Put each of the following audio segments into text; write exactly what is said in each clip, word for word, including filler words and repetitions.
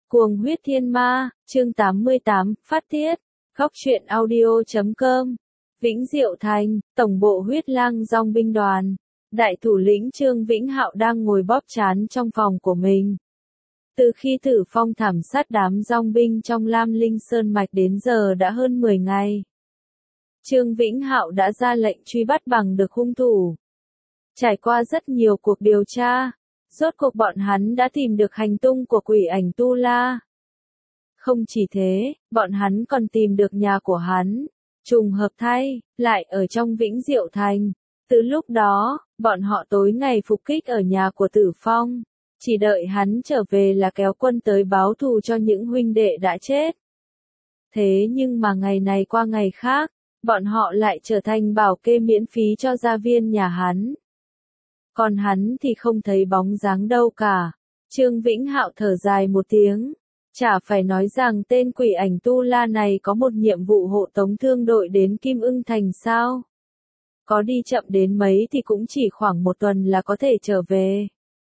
Cuồng huyết thiên ma, chương tám mươi tám, phát tiết, góc truyện audio chấm com, Vĩnh Diệu Thành, tổng bộ huyết lang dòng binh đoàn. Đại thủ lĩnh Trương Vĩnh Hạo đang ngồi bóp trán trong phòng của mình. Từ khi Tử Phong thảm sát đám dòng binh trong Lam Linh Sơn Mạch đến giờ đã hơn mười ngày. Trương Vĩnh Hạo đã ra lệnh truy bắt bằng được hung thủ. Trải qua rất nhiều cuộc điều tra, rốt cuộc bọn hắn đã tìm được hành tung của quỷ ảnh Tu La. Không chỉ thế, bọn hắn còn tìm được nhà của hắn. Trùng hợp thay, lại ở trong Vĩnh Diệu Thành. Từ lúc đó, bọn họ tối ngày phục kích ở nhà của Tử Phong. Chỉ đợi hắn trở về là kéo quân tới báo thù cho những huynh đệ đã chết. Thế nhưng mà ngày này qua ngày khác, bọn họ lại trở thành bảo kê miễn phí cho gia viên nhà hắn. Còn hắn thì không thấy bóng dáng đâu cả. Trương Vĩnh Hạo thở dài một tiếng. Chả phải nói rằng tên quỷ ảnh Tu La này có một nhiệm vụ hộ tống thương đội đến Kim Ưng Thành sao? Có đi chậm đến mấy thì cũng chỉ khoảng một tuần là có thể trở về.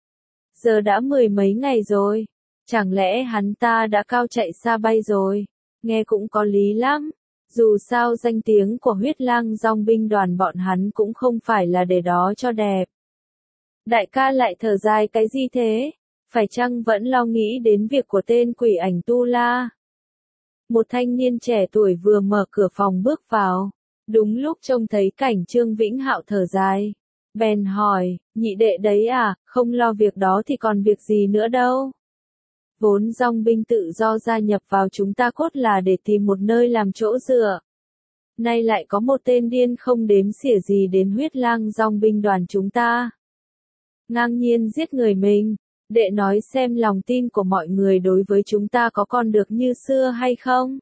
Giờ đã mười mấy ngày rồi. Chẳng lẽ hắn ta đã cao chạy xa bay rồi? Nghe cũng có lý lắm. Dù sao danh tiếng của huyết lang dòng binh đoàn bọn hắn cũng không phải là để đó cho đẹp. Đại ca lại thở dài cái gì thế? Phải chăng vẫn lo nghĩ đến việc của tên quỷ ảnh Tu La? Một thanh niên trẻ tuổi vừa mở cửa phòng bước vào. Đúng lúc trông thấy cảnh Trương Vĩnh Hạo thở dài. Bèn hỏi, nhị đệ đấy à, không lo việc đó thì còn việc gì nữa đâu. Vốn dòng binh tự do gia nhập vào chúng ta cốt là để tìm một nơi làm chỗ dựa. Nay lại có một tên điên không đếm xỉa gì đến huyết lang dòng binh đoàn chúng ta. Ngang nhiên giết người mình, đệ nói xem lòng tin của mọi người đối với chúng ta có còn được như xưa hay không?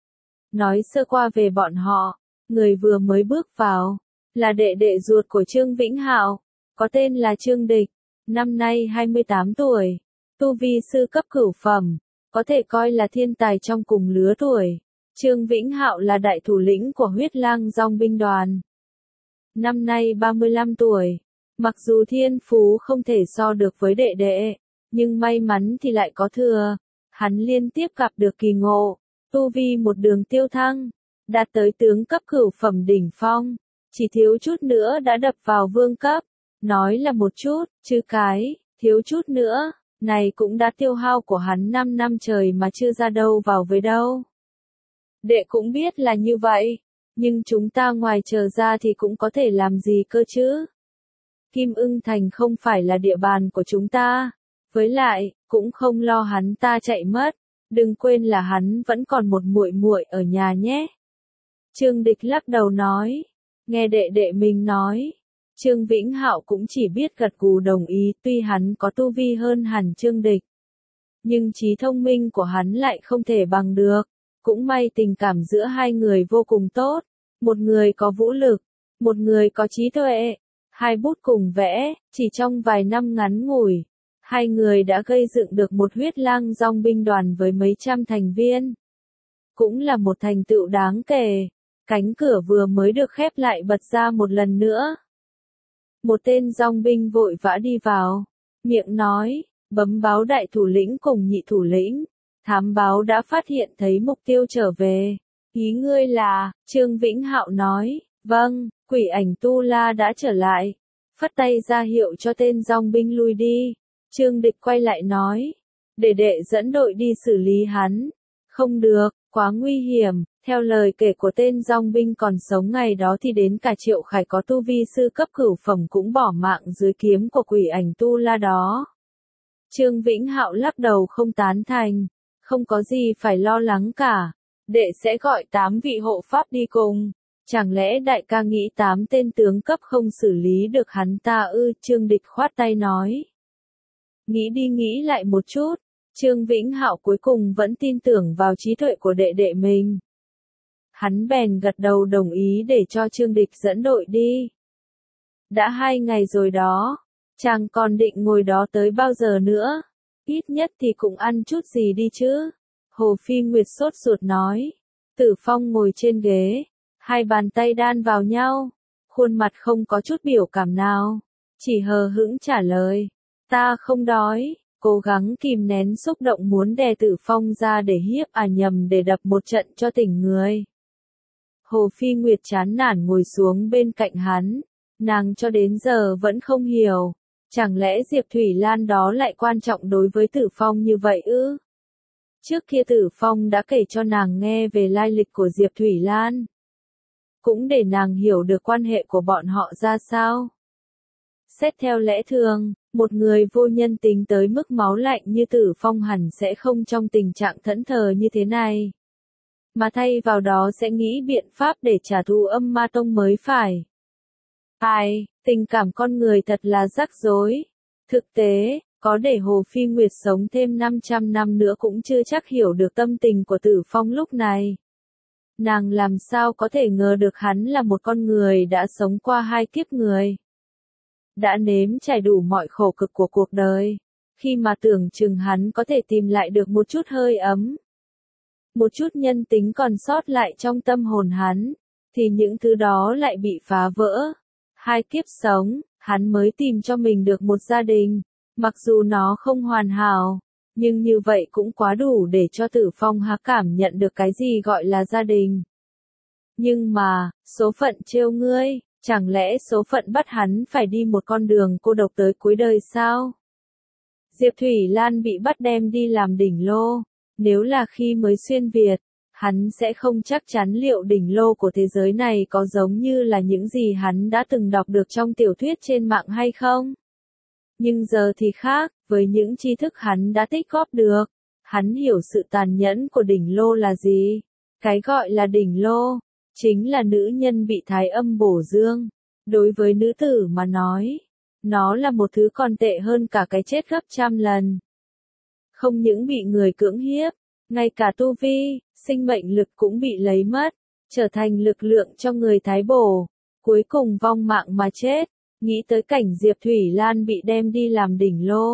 Nói sơ qua về bọn họ, người vừa mới bước vào, là đệ đệ ruột của Trương Vĩnh Hạo, có tên là Trương Địch, năm nay hai mươi tám tuổi, tu vi sư cấp cửu phẩm, có thể coi là thiên tài trong cùng lứa tuổi. Trương Vĩnh Hạo là đại thủ lĩnh của huyết lang dòng binh đoàn. Năm nay ba mươi lăm tuổi. Mặc dù thiên phú không thể so được với đệ đệ, nhưng may mắn thì lại có thừa. Hắn liên tiếp gặp được kỳ ngộ, tu vi một đường tiêu thăng, đạt tới tướng cấp cửu phẩm đỉnh phong, chỉ thiếu chút nữa đã đập vào vương cấp. Nói là một chút, chứ cái, thiếu chút nữa, này cũng đã tiêu hao của hắn năm năm trời mà chưa ra đâu vào với đâu. Đệ cũng biết là như vậy, nhưng chúng ta ngoài chờ ra thì cũng có thể làm gì cơ chứ? Kim Ưng Thành không phải là địa bàn của chúng ta, với lại, cũng không lo hắn ta chạy mất, đừng quên là hắn vẫn còn một muội muội ở nhà nhé. Trương Địch lắc đầu nói, nghe đệ đệ mình nói, Trương Vĩnh Hạo cũng chỉ biết gật gù đồng ý, tuy hắn có tu vi hơn hẳn Trương Địch, nhưng trí thông minh của hắn lại không thể bằng được, cũng may tình cảm giữa hai người vô cùng tốt, một người có vũ lực, một người có trí tuệ. Hai bút cùng vẽ, chỉ trong vài năm ngắn ngủi, hai người đã gây dựng được một huyết lang dòng binh đoàn với mấy trăm thành viên. Cũng là một thành tựu đáng kể. Cánh cửa vừa mới được khép lại bật ra một lần nữa. Một tên dòng binh vội vã đi vào, miệng nói, bấm báo đại thủ lĩnh cùng nhị thủ lĩnh. Thám báo đã phát hiện thấy mục tiêu trở về. Ý ngươi là, Trương Vĩnh Hạo nói, vâng. Quỷ ảnh Tu La đã trở lại, phất tay ra hiệu cho tên dòng binh lui đi. Trương Địch quay lại nói, để đệ dẫn đội đi xử lý hắn. Không được, quá nguy hiểm. Theo lời kể của tên dòng binh còn sống ngày đó thì đến cả Triệu Khải có tu vi sư cấp cửu phẩm cũng bỏ mạng dưới kiếm của quỷ ảnh Tu La đó. Trương Vĩnh Hạo lắc đầu không tán thành, không có gì phải lo lắng cả. Đệ sẽ gọi tám vị hộ pháp đi cùng. Chẳng lẽ đại ca nghĩ tám tên tướng cấp không xử lý được hắn ta ư? Trương Địch khoát tay nói. Nghĩ đi nghĩ lại một chút, Trương Vĩnh Hạo cuối cùng vẫn tin tưởng vào trí tuệ của đệ đệ mình. Hắn bèn gật đầu đồng ý để cho Trương Địch dẫn đội đi. Đã hai ngày rồi đó, chàng còn định ngồi đó tới bao giờ nữa? Ít nhất thì cũng ăn chút gì đi chứ? Hồ Phi Nguyệt sốt ruột nói. Tử Phong ngồi trên ghế. Hai bàn tay đan vào nhau, khuôn mặt không có chút biểu cảm nào, chỉ hờ hững trả lời, ta không đói, cố gắng kìm nén xúc động muốn đè Tử Phong ra để hiếp à nhầm để đập một trận cho tỉnh người. Hồ Phi Nguyệt chán nản ngồi xuống bên cạnh hắn, nàng cho đến giờ vẫn không hiểu, chẳng lẽ Diệp Thủy Lan đó lại quan trọng đối với Tử Phong như vậy ư? Trước kia Tử Phong đã kể cho nàng nghe về lai lịch của Diệp Thủy Lan, cũng để nàng hiểu được quan hệ của bọn họ ra sao. Xét theo lẽ thường, một người vô nhân tính tới mức máu lạnh như Tử Phong hẳn sẽ không trong tình trạng thẫn thờ như thế này, mà thay vào đó sẽ nghĩ biện pháp để trả thù Âm Ma Tông mới phải. Ai, tình cảm con người thật là rắc rối. Thực tế, có để Hồ Phi Nguyệt sống thêm năm trăm năm nữa cũng chưa chắc hiểu được tâm tình của Tử Phong lúc này. Nàng làm sao có thể ngờ được hắn là một con người đã sống qua hai kiếp người, đã nếm trải đủ mọi khổ cực của cuộc đời, khi mà tưởng chừng hắn có thể tìm lại được một chút hơi ấm, một chút nhân tính còn sót lại trong tâm hồn hắn, thì những thứ đó lại bị phá vỡ. Hai kiếp sống, hắn mới tìm cho mình được một gia đình, mặc dù nó không hoàn hảo, nhưng như vậy cũng quá đủ để cho Tử Phong há cảm nhận được cái gì gọi là gia đình. Nhưng mà, số phận trêu ngươi, chẳng lẽ số phận bắt hắn phải đi một con đường cô độc tới cuối đời sao? Diệp Thủy Lan bị bắt đem đi làm đỉnh lô, nếu là khi mới xuyên Việt, hắn sẽ không chắc chắn liệu đỉnh lô của thế giới này có giống như là những gì hắn đã từng đọc được trong tiểu thuyết trên mạng hay không. Nhưng giờ thì khác, với những tri thức hắn đã tích góp được, hắn hiểu sự tàn nhẫn của đỉnh lô là gì. Cái gọi là đỉnh lô, chính là nữ nhân bị thái âm bổ dương. Đối với nữ tử mà nói, nó là một thứ còn tệ hơn cả cái chết gấp trăm lần. Không những bị người cưỡng hiếp, ngay cả tu vi, sinh mệnh lực cũng bị lấy mất, trở thành lực lượng cho người thái bổ, cuối cùng vong mạng mà chết. Nghĩ tới cảnh Diệp Thủy Lan bị đem đi làm đỉnh lô,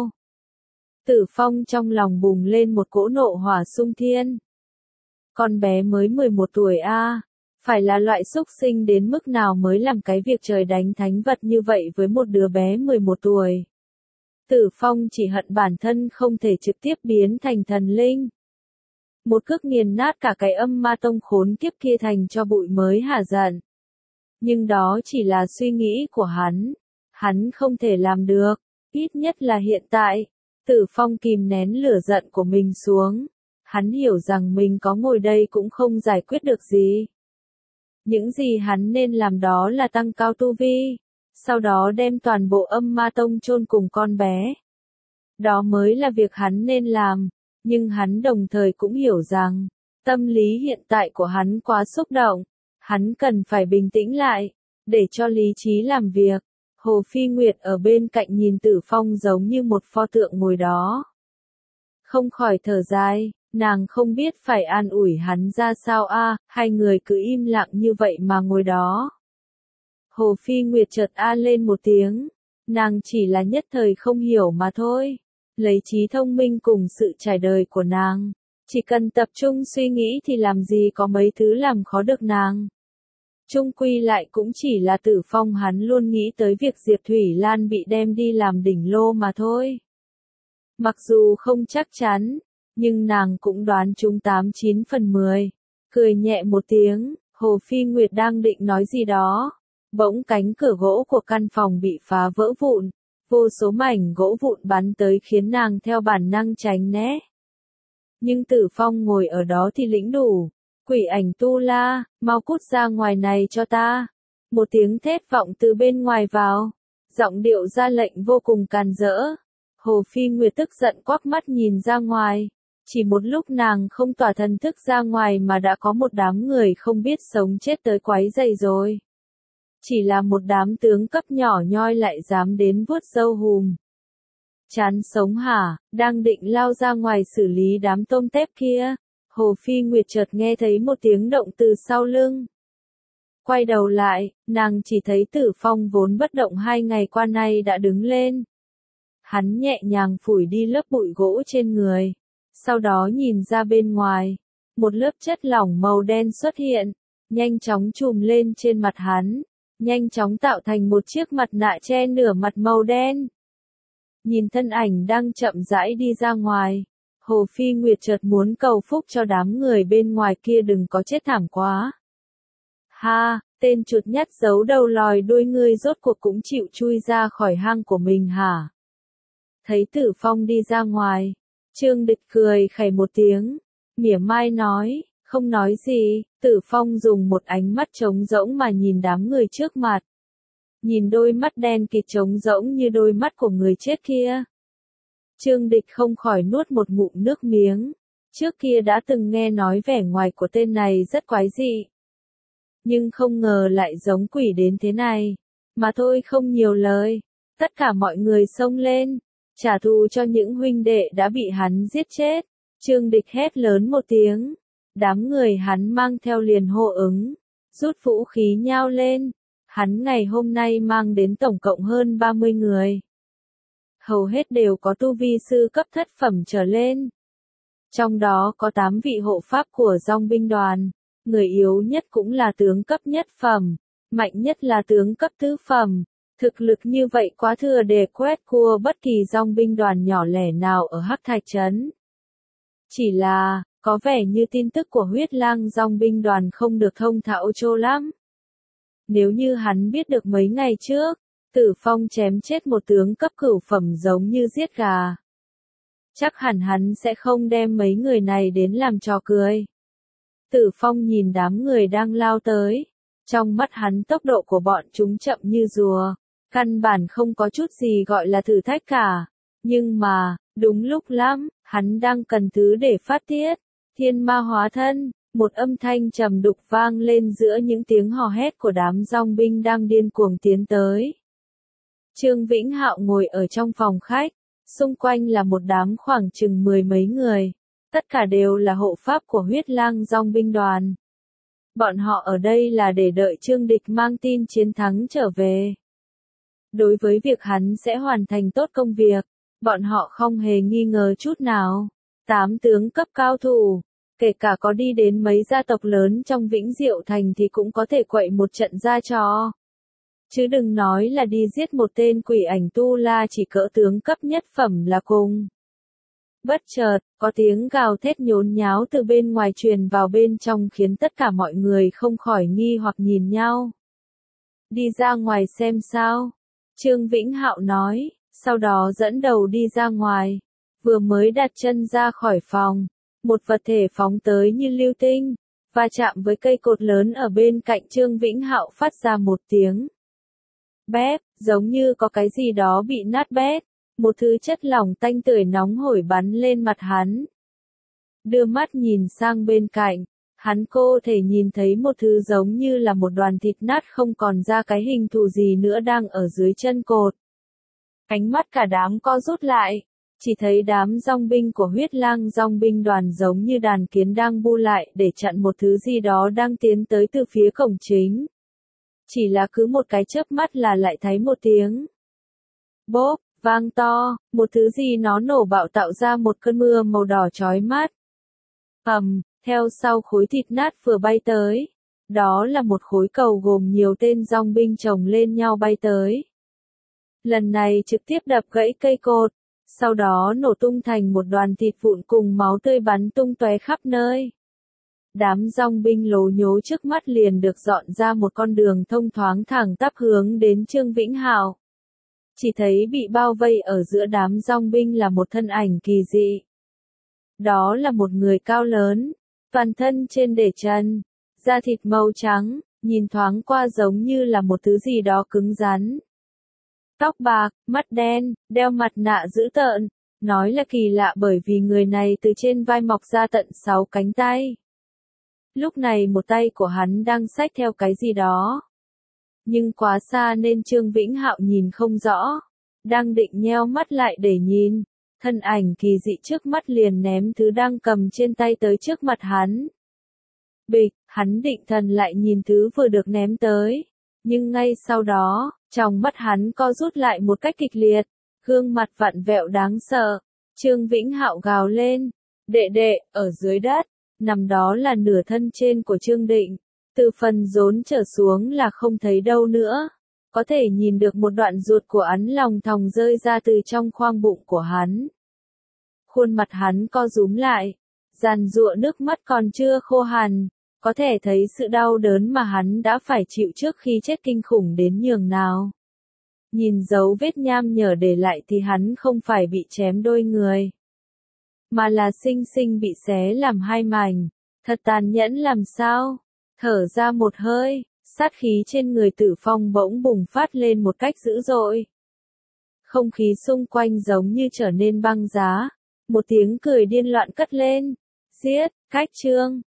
Tử Phong trong lòng bùng lên một cỗ nộ hỏa xung thiên. Con bé mới mười một tuổi a, à, phải là loại xúc sinh đến mức nào mới làm cái việc trời đánh thánh vật như vậy với một đứa bé mười một tuổi. Tử Phong chỉ hận bản thân không thể trực tiếp biến thành thần linh, một cước nghiền nát cả cái Âm Ma Tông khốn kiếp kia thành cho bụi mới hả giận. Nhưng đó chỉ là suy nghĩ của hắn, hắn không thể làm được, ít nhất là hiện tại. Tử Phong kìm nén lửa giận của mình xuống, hắn hiểu rằng mình có ngồi đây cũng không giải quyết được gì. Những gì hắn nên làm đó là tăng cao tu vi, sau đó đem toàn bộ Âm Ma Tông chôn cùng con bé. Đó mới là việc hắn nên làm, nhưng hắn đồng thời cũng hiểu rằng, tâm lý hiện tại của hắn quá xúc động, hắn cần phải bình tĩnh lại, để cho lý trí làm việc. Hồ Phi Nguyệt ở bên cạnh nhìn Tử Phong giống như một pho tượng ngồi đó, không khỏi thở dài, nàng không biết phải an ủi hắn ra sao a, à, hai người cứ im lặng như vậy mà ngồi đó. Hồ Phi Nguyệt chợt a lên một tiếng, nàng chỉ là nhất thời không hiểu mà thôi, lấy trí thông minh cùng sự trải đời của nàng, chỉ cần tập trung suy nghĩ thì làm gì có mấy thứ làm khó được nàng. Chung quy lại cũng chỉ là Tử Phong hắn luôn nghĩ tới việc Diệp Thủy Lan bị đem đi làm đỉnh lô mà thôi. Mặc dù không chắc chắn, nhưng nàng cũng đoán trúng tám chín phần mười. Cười nhẹ một tiếng, Hồ Phi Nguyệt đang định nói gì đó. Bỗng cánh cửa gỗ của căn phòng bị phá vỡ vụn, vô số mảnh gỗ vụn bắn tới khiến nàng theo bản năng tránh né. Nhưng Tử Phong ngồi ở đó thì lĩnh đủ. Quỷ ảnh tu la, mau cút ra ngoài này cho ta. Một tiếng thét vọng từ bên ngoài vào. Giọng điệu ra lệnh vô cùng càn rỡ. Hồ Phi Nguyệt tức giận quắc mắt nhìn ra ngoài. Chỉ một lúc nàng không tỏa thần thức ra ngoài mà đã có một đám người không biết sống chết tới quấy rầy rồi. Chỉ là một đám tướng cấp nhỏ nhoi lại dám đến vuốt râu hùm. Chán sống hả, đang định lao ra ngoài xử lý đám tôm tép kia. Hồ Phi Nguyệt chợt nghe thấy một tiếng động từ sau lưng. Quay đầu lại, nàng chỉ thấy Tử Phong vốn bất động hai ngày qua nay đã đứng lên. Hắn nhẹ nhàng phủi đi lớp bụi gỗ trên người. Sau đó nhìn ra bên ngoài. Một lớp chất lỏng màu đen xuất hiện, nhanh chóng trùm lên trên mặt hắn. Nhanh chóng tạo thành một chiếc mặt nạ che nửa mặt màu đen. Nhìn thân ảnh đang chậm rãi đi ra ngoài, Hồ Phi Nguyệt chợt muốn cầu phúc cho đám người bên ngoài kia đừng có chết thảm quá. Ha, tên chuột nhắt giấu đầu lòi đuôi ngươi rốt cuộc cũng chịu chui ra khỏi hang của mình hả? Thấy Tử Phong đi ra ngoài, Trương Địch cười khẩy một tiếng, mỉa mai nói, không nói gì. Tử Phong dùng một ánh mắt trống rỗng mà nhìn đám người trước mặt. Nhìn đôi mắt đen kịt trống rỗng như đôi mắt của người chết kia. Trương Địch không khỏi nuốt một ngụm nước miếng. Trước kia đã từng nghe nói vẻ ngoài của tên này rất quái dị. Nhưng không ngờ lại giống quỷ đến thế này. Mà thôi không nhiều lời. Tất cả mọi người xông lên. Trả thù cho những huynh đệ đã bị hắn giết chết. Trương Địch hét lớn một tiếng. Đám người hắn mang theo liền hô ứng. Rút vũ khí nhao lên. Hắn ngày hôm nay mang đến tổng cộng hơn ba mươi người. Hầu hết đều có tu vi sư cấp thất phẩm trở lên. Trong đó có tám vị hộ pháp của dòng binh đoàn. Người yếu nhất cũng là tướng cấp nhất phẩm. Mạnh nhất là tướng cấp tứ phẩm. Thực lực như vậy quá thừa để quét cua bất kỳ dòng binh đoàn nhỏ lẻ nào ở Hắc Thạch Trấn. Chỉ là, có vẻ như tin tức của huyết lang dòng binh đoàn không được thông thạo cho lắm. Nếu như hắn biết được mấy ngày trước, Tử Phong chém chết một tướng cấp cửu phẩm giống như giết gà. Chắc hẳn hắn sẽ không đem mấy người này đến làm trò cười. Tử Phong nhìn đám người đang lao tới. Trong mắt hắn tốc độ của bọn chúng chậm như rùa. Căn bản không có chút gì gọi là thử thách cả. Nhưng mà, đúng lúc lắm, hắn đang cần thứ để phát tiết. Thiên ma hóa thân, một âm thanh trầm đục vang lên giữa những tiếng hò hét của đám dòng binh đang điên cuồng tiến tới. Trương Vĩnh Hạo ngồi ở trong phòng khách, xung quanh là một đám khoảng chừng mười mấy người. Tất cả đều là hộ pháp của huyết lang dòng binh đoàn. Bọn họ ở đây là để đợi Trương Địch mang tin chiến thắng trở về. Đối với việc hắn sẽ hoàn thành tốt công việc, bọn họ không hề nghi ngờ chút nào. Tám tướng cấp cao thủ, kể cả có đi đến mấy gia tộc lớn trong Vĩnh Diệu Thành thì cũng có thể quậy một trận ra trò. Chứ đừng nói là đi giết một tên quỷ ảnh tu la chỉ cỡ tướng cấp nhất phẩm là cùng. Bất chợt, có tiếng gào thét nhốn nháo từ bên ngoài truyền vào bên trong khiến tất cả mọi người không khỏi nghi hoặc nhìn nhau. Đi ra ngoài xem sao, Trương Vĩnh Hạo nói, sau đó dẫn đầu đi ra ngoài. Vừa mới đặt chân ra khỏi phòng, một vật thể phóng tới như lưu tinh, và chạm với cây cột lớn ở bên cạnh Trương Vĩnh Hạo phát ra một tiếng bép, giống như có cái gì đó bị nát bét. Một thứ chất lỏng tanh tưởi nóng hổi bắn lên mặt hắn. Đưa mắt nhìn sang bên cạnh, hắn cô thể nhìn thấy một thứ giống như là một đoàn thịt nát không còn ra cái hình thù gì nữa đang ở dưới chân cột. Ánh mắt cả đám co rút lại, chỉ thấy đám dòng binh của huyết lang dòng binh đoàn giống như đàn kiến đang bu lại để chặn một thứ gì đó đang tiến tới từ phía cổng chính. Chỉ là cứ một cái chớp mắt là lại thấy một tiếng bốp vang to, một thứ gì nó nổ bạo tạo ra một cơn mưa màu đỏ chói mắt. Ầm, theo sau khối thịt nát vừa bay tới, đó là một khối cầu gồm nhiều tên dòng binh chồng lên nhau bay tới. Lần này trực tiếp đập gãy cây cột, sau đó nổ tung thành một đoàn thịt vụn cùng máu tươi bắn tung tóe khắp nơi. Đám dòng binh lố nhố trước mắt liền được dọn ra một con đường thông thoáng thẳng tắp hướng đến Trương Vĩnh Hạo. Chỉ thấy bị bao vây ở giữa đám dòng binh là một thân ảnh kỳ dị. Đó là một người cao lớn, toàn thân trên để trần, da thịt màu trắng, nhìn thoáng qua giống như là một thứ gì đó cứng rắn. Tóc bạc, mắt đen, đeo mặt nạ dữ tợn, nói là kỳ lạ bởi vì người này từ trên vai mọc ra tận sáu cánh tay. Lúc này một tay của hắn đang xách theo cái gì đó. Nhưng quá xa nên Trương Vĩnh Hạo nhìn không rõ. Đang định nheo mắt lại để nhìn. Thân ảnh kỳ dị trước mắt liền ném thứ đang cầm trên tay tới trước mặt hắn. Bịch, hắn định thần lại nhìn thứ vừa được ném tới. Nhưng ngay sau đó, trong mắt hắn co rút lại một cách kịch liệt. Gương mặt vặn vẹo đáng sợ. Trương Vĩnh Hạo gào lên. Đệ đệ, ở dưới đất. Nằm đó là nửa thân trên của Trương Định. Từ phần rốn trở xuống là không thấy đâu nữa. có thể nhìn được một đoạn ruột của hắn lòng thòng rơi ra từ trong khoang bụng của hắn. Khuôn mặt hắn co rúm lại, giàn giụa nước mắt còn chưa khô hẳn, có thể thấy sự đau đớn mà hắn đã phải chịu trước khi chết kinh khủng đến nhường nào. Nhìn dấu vết nham nhở để lại thì hắn không phải bị chém đôi người, mà là xinh xinh bị xé làm hai mảnh, thật tàn nhẫn làm sao. Thở ra một hơi, sát khí trên người Tử Phong bỗng bùng phát lên một cách dữ dội. Không khí xung quanh giống như trở nên băng giá, một tiếng cười điên loạn cất lên. Giết, Cách Trương,